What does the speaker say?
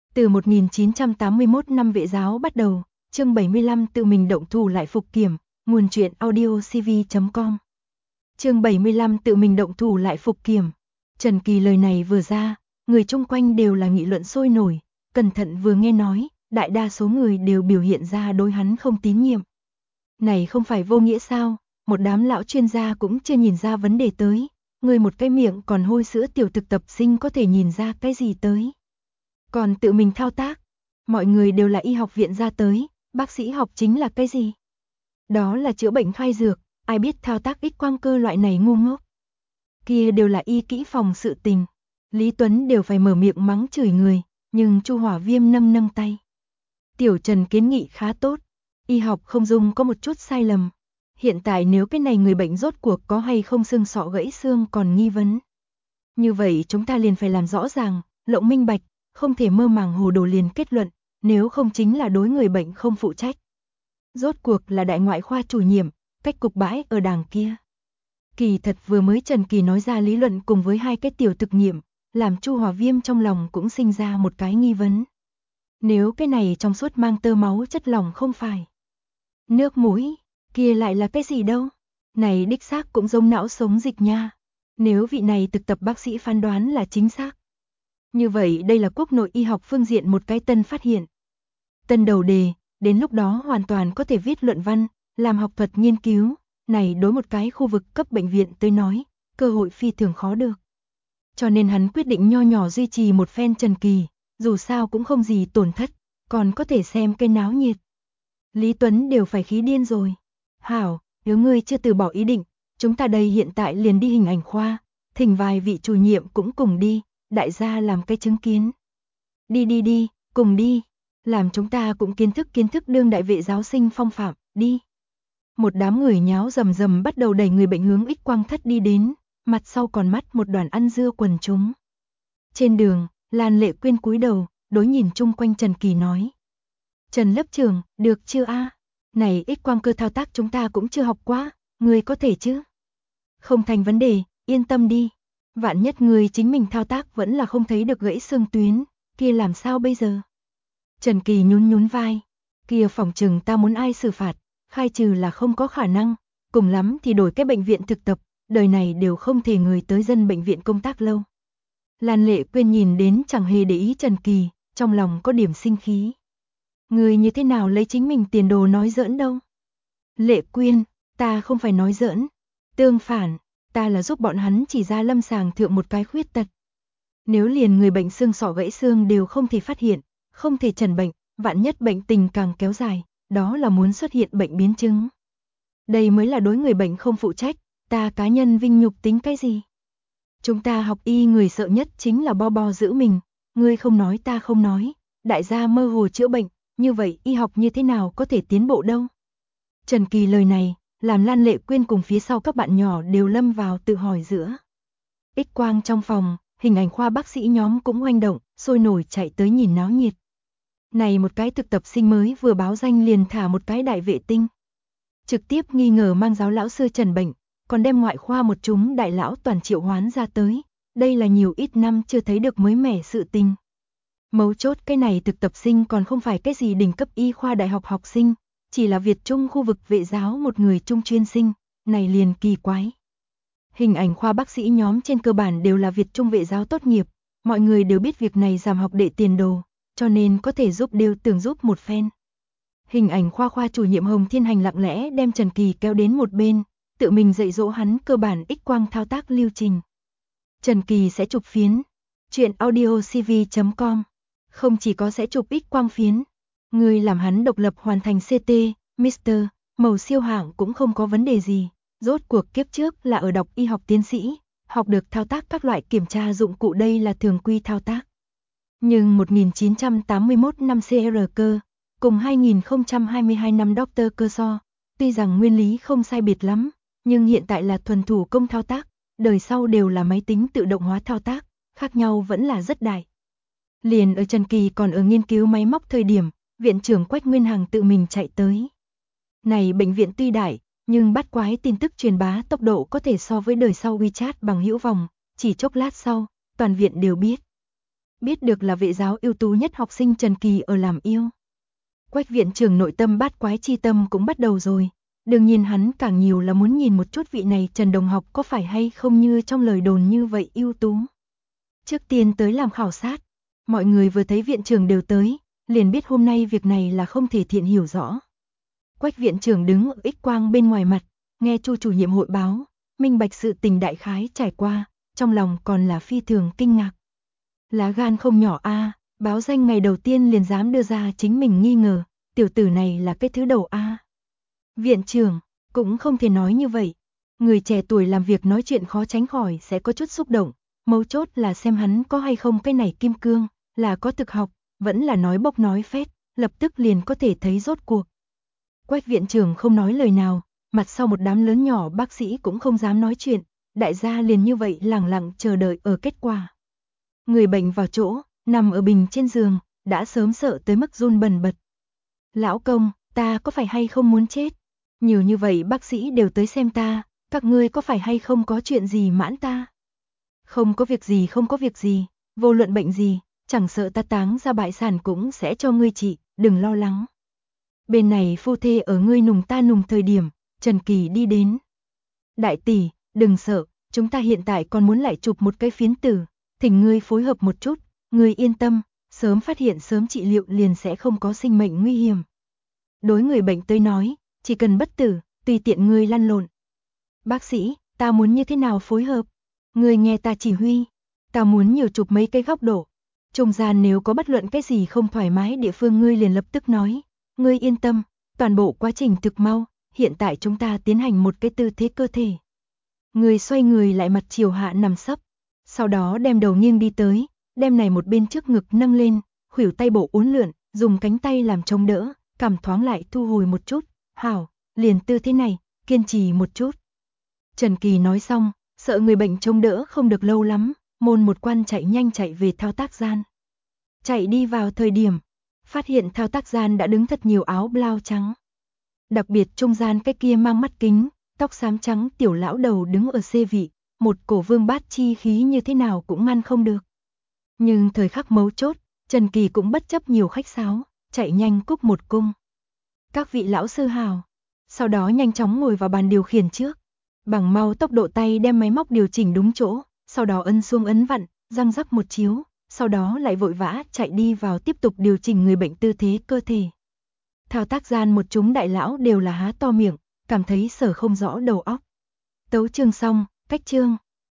Từ 1981 năm Vệ giáo bắt đầu, chương 75 tự mình động thủ lại phục kiểm, nguồn truyện audiocv.com. Chương 75 tự mình động thủ lại phục kiểm. Trần Kỳ lời này vừa ra, người chung quanh đều là nghị luận sôi nổi, cẩn thận vừa nghe nói, đại đa số người đều biểu hiện ra đối hắn không tín nhiệm. Này không phải vô nghĩa sao, một đám lão chuyên gia cũng chưa nhìn ra vấn đề tới, người một cái miệng còn hôi sữa tiểu thực tập sinh có thể nhìn ra cái gì tới. Còn tự mình thao tác, mọi người đều là y học viện ra tới, bác sĩ học chính là cái gì? Đó là chữa bệnh khai dược, ai biết thao tác X quang cơ loại này ngu ngốc. Kia đều là y kỹ phòng sự tình. Lý Tuấn đều phải mở miệng mắng chửi người, nhưng Chu Hỏa Viêm nâng tay. Tiểu Trần kiến nghị khá tốt, y học không dùng có một chút sai lầm. Hiện tại nếu cái này người bệnh rốt cuộc có hay không xương sọ gãy xương còn nghi vấn. Như vậy chúng ta liền phải làm rõ ràng, lộng minh bạch, không thể mơ màng hồ đồ liền kết luận, nếu không chính là đối người bệnh không phụ trách. Rốt cuộc là đại ngoại khoa chủ nhiệm, cách cục bãi ở đàng kia. Kỳ thật vừa mới Trần Kỳ nói ra lý luận cùng với hai cái tiểu thực nghiệm, làm Chu Hỏa Viêm trong lòng cũng sinh ra một cái nghi vấn. Nếu cái này trong suốt mang tơ máu chất lỏng không phải nước mũi, kia lại là cái gì đâu? Này đích xác cũng giống não sống dịch nha. Nếu vị này thực tập bác sĩ phán đoán là chính xác. Như vậy đây là quốc nội y học phương diện một cái tân phát hiện. Tân đầu đề, đến lúc đó hoàn toàn có thể viết luận văn, làm học thuật nghiên cứu, này đối một cái khu vực cấp bệnh viện tới nói, cơ hội phi thường khó được. Cho nên hắn quyết định nho nhỏ duy trì một phen Trần Kỳ, dù sao cũng không gì tổn thất, còn có thể xem cái náo nhiệt. Lý Tuấn đều phải khí điên rồi. Hảo, nếu ngươi chưa từ bỏ ý định, chúng ta đây hiện tại liền đi hình ảnh khoa, thỉnh vài vị chủ nhiệm cũng cùng đi, đại gia làm cái chứng kiến. Đi, cùng đi, làm chúng ta cũng kiến thức đương đại vệ giáo sinh phong phạm, đi. Một đám người nháo rầm rầm bắt đầu đẩy người bệnh hướng X quang thất đi đến, mặt sau còn mắt một đoàn ăn dưa quần chúng. Trên đường, Lan Lệ Quyên cúi đầu, đối nhìn chung quanh Trần Kỳ nói. Trần lớp trưởng, được chưa a? Này X quang cơ thao tác chúng ta cũng chưa học quá, người có thể chứ? Không thành vấn đề, yên tâm đi. Vạn nhất người chính mình thao tác vẫn là không thấy được gãy xương tuyến, kia làm sao bây giờ? Trần Kỳ nhún vai, kia phòng trừng ta muốn ai xử phạt, khai trừ là không có khả năng, cùng lắm thì đổi cái bệnh viện thực tập, đời này đều không thể người tới dân bệnh viện công tác lâu. Lan Lệ Quyên nhìn đến chẳng hề để ý Trần Kỳ, trong lòng có điểm sinh khí. Người như thế nào lấy chính mình tiền đồ nói giỡn đâu? Lệ Quyên, ta không phải nói giỡn, tương phản, ta là giúp bọn hắn chỉ ra lâm sàng thượng một cái khuyết tật. Nếu liền người bệnh xương sọ gãy xương đều không thể phát hiện, không thể chẩn bệnh, vạn nhất bệnh tình càng kéo dài, đó là muốn xuất hiện bệnh biến chứng. Đây mới là đối người bệnh không phụ trách, ta cá nhân vinh nhục tính cái gì? Chúng ta học y người sợ nhất chính là bo giữ mình, ngươi không nói ta không nói, đại gia mơ hồ chữa bệnh, như vậy y học như thế nào có thể tiến bộ đâu? Trần Kỳ lời này, làm Lan Lệ Quyên cùng phía sau các bạn nhỏ đều lâm vào tự hỏi giữa. X quang trong phòng, hình ảnh khoa bác sĩ nhóm cũng hoành động, sôi nổi chạy tới nhìn náo nhiệt. Này một cái thực tập sinh mới vừa báo danh liền thả một cái đại vệ tinh. Trực tiếp nghi ngờ mang giáo lão sư trần bệnh, còn đem ngoại khoa một chúng đại lão toàn triệu hoán ra tới. Đây là nhiều ít năm chưa thấy được mới mẻ sự tình. Mấu chốt cái này thực tập sinh còn không phải cái gì đỉnh cấp y khoa đại học học sinh, chỉ là Việt Trung khu vực vệ giáo một người trung chuyên sinh, này liền kỳ quái. Hình ảnh khoa bác sĩ nhóm trên cơ bản đều là Việt Trung vệ giáo tốt nghiệp, mọi người đều biết việc này giảm học đệ tiền đồ, cho nên có thể giúp đều tưởng giúp một phen. Hình ảnh khoa chủ nhiệm Hồng Thiên Hành lặng lẽ đem Trần Kỳ kéo đến một bên, tự mình dạy dỗ hắn cơ bản X quang thao tác lưu trình. Trần Kỳ sẽ chụp phiến, chuyện audiocv.com, không chỉ có sẽ chụp X quang phiến, người làm hắn độc lập hoàn thành CT, Mr. Màu siêu hạng cũng không có vấn đề gì, rốt cuộc kiếp trước là ở đọc y học tiến sĩ, học được thao tác các loại kiểm tra dụng cụ đây là thường quy thao tác. Nhưng 1981 năm CR cơ, cùng 2022 năm Dr. Cơ so, tuy rằng nguyên lý không sai biệt lắm, nhưng hiện tại là thuần thủ công thao tác, đời sau đều là máy tính tự động hóa thao tác, khác nhau vẫn là rất đại. Liền ở Trần Kỳ còn ở nghiên cứu máy móc thời điểm, viện trưởng Quách Nguyên Hằng tự mình chạy tới. Này bệnh viện tuy đại, nhưng bắt quái tin tức truyền bá tốc độ có thể so với đời sau WeChat bằng hữu vòng, chỉ chốc lát sau, toàn viện đều biết. Biết được là vệ giáo ưu tú nhất học sinh Trần Kỳ ở làm yêu. Quách viện trưởng nội tâm bát quái chi tâm cũng bắt đầu rồi. Đương nhiên hắn càng nhiều là muốn nhìn một chút vị này Trần đồng học có phải hay không như trong lời đồn như vậy ưu tú. Trước tiên tới làm khảo sát, mọi người vừa thấy viện trưởng đều tới, liền biết hôm nay việc này là không thể thiện hiểu rõ. Quách viện trưởng đứng ở X quang bên ngoài mặt, nghe Chu chủ nhiệm hội báo, minh bạch sự tình đại khái trải qua, trong lòng còn là phi thường kinh ngạc. Lá gan không nhỏ a, báo danh ngày đầu tiên liền dám đưa ra chính mình nghi ngờ, tiểu tử này là cái thứ đầu a. Viện trưởng, cũng không thể nói như vậy. Người trẻ tuổi làm việc nói chuyện khó tránh khỏi sẽ có chút xúc động, mấu chốt là xem hắn có hay không cái này kim cương, là có thực học, vẫn là nói bốc nói phét, lập tức liền có thể thấy rốt cuộc. Quách viện trưởng không nói lời nào, mặt sau một đám lớn nhỏ bác sĩ cũng không dám nói chuyện, đại gia liền như vậy lẳng lặng chờ đợi ở kết quả. Người bệnh vào chỗ, nằm ở bình trên giường, đã sớm sợ tới mức run bần bật. Lão công, ta có phải hay không muốn chết? Nhiều như vậy bác sĩ đều tới xem ta, các ngươi có phải hay không có chuyện gì mãn ta? Không có việc gì, không có việc gì, vô luận bệnh gì, chẳng sợ ta táng ra bại sản cũng sẽ cho ngươi trị, đừng lo lắng. Bên này phu thê ở ngươi nùng ta nùng thời điểm, Trần Kỳ đi đến. Đại tỷ, đừng sợ, chúng ta hiện tại còn muốn lại chụp một cái phiến tử, thỉnh ngươi phối hợp một chút, ngươi yên tâm, sớm phát hiện sớm trị liệu liền sẽ không có sinh mệnh nguy hiểm. Đối người bệnh tới nói, chỉ cần bất tử, tùy tiện ngươi lăn lộn. Bác sĩ, ta muốn như thế nào phối hợp? Ngươi nghe ta chỉ huy, ta muốn nhiều chụp mấy cái góc độ. Trung gian nếu có bất luận cái gì không thoải mái địa phương ngươi liền lập tức nói. Ngươi yên tâm, toàn bộ quá trình thực mau, hiện tại chúng ta tiến hành một cái tư thế cơ thể. Ngươi xoay người lại mặt chiều hạ nằm sấp, sau đó đem đầu nghiêng đi tới, đem này một bên trước ngực nâng lên, khuỷu tay bộ uốn lượn, dùng cánh tay làm chống đỡ, cảm thoáng lại thu hồi một chút. Hảo, liền tư thế này, kiên trì một chút. Trần Kỳ nói xong, sợ người bệnh chống đỡ không được lâu lắm, môn một quan chạy nhanh chạy về thao tác gian. Chạy đi vào thời điểm, phát hiện thao tác gian đã đứng thật nhiều áo blau trắng. Đặc biệt trung gian cái kia mang mắt kính, tóc xám trắng tiểu lão đầu đứng ở xê vị, một cổ vương bát chi khí như thế nào cũng ngăn không được. Nhưng thời khắc mấu chốt, Trần Kỳ cũng bất chấp nhiều khách sáo, chạy nhanh cúc một cung. Các vị lão sư hào, sau đó nhanh chóng ngồi vào bàn điều khiển trước, bằng mau tốc độ tay đem máy móc điều chỉnh đúng chỗ, sau đó ấn xuống ấn vặn, răng rắc một chiếu, sau đó lại vội vã chạy đi vào tiếp tục điều chỉnh người bệnh tư thế cơ thể. Thao tác gian một chúng đại lão đều là há to miệng, cảm thấy sở không rõ đầu óc. Tấu chương xong, cách chương.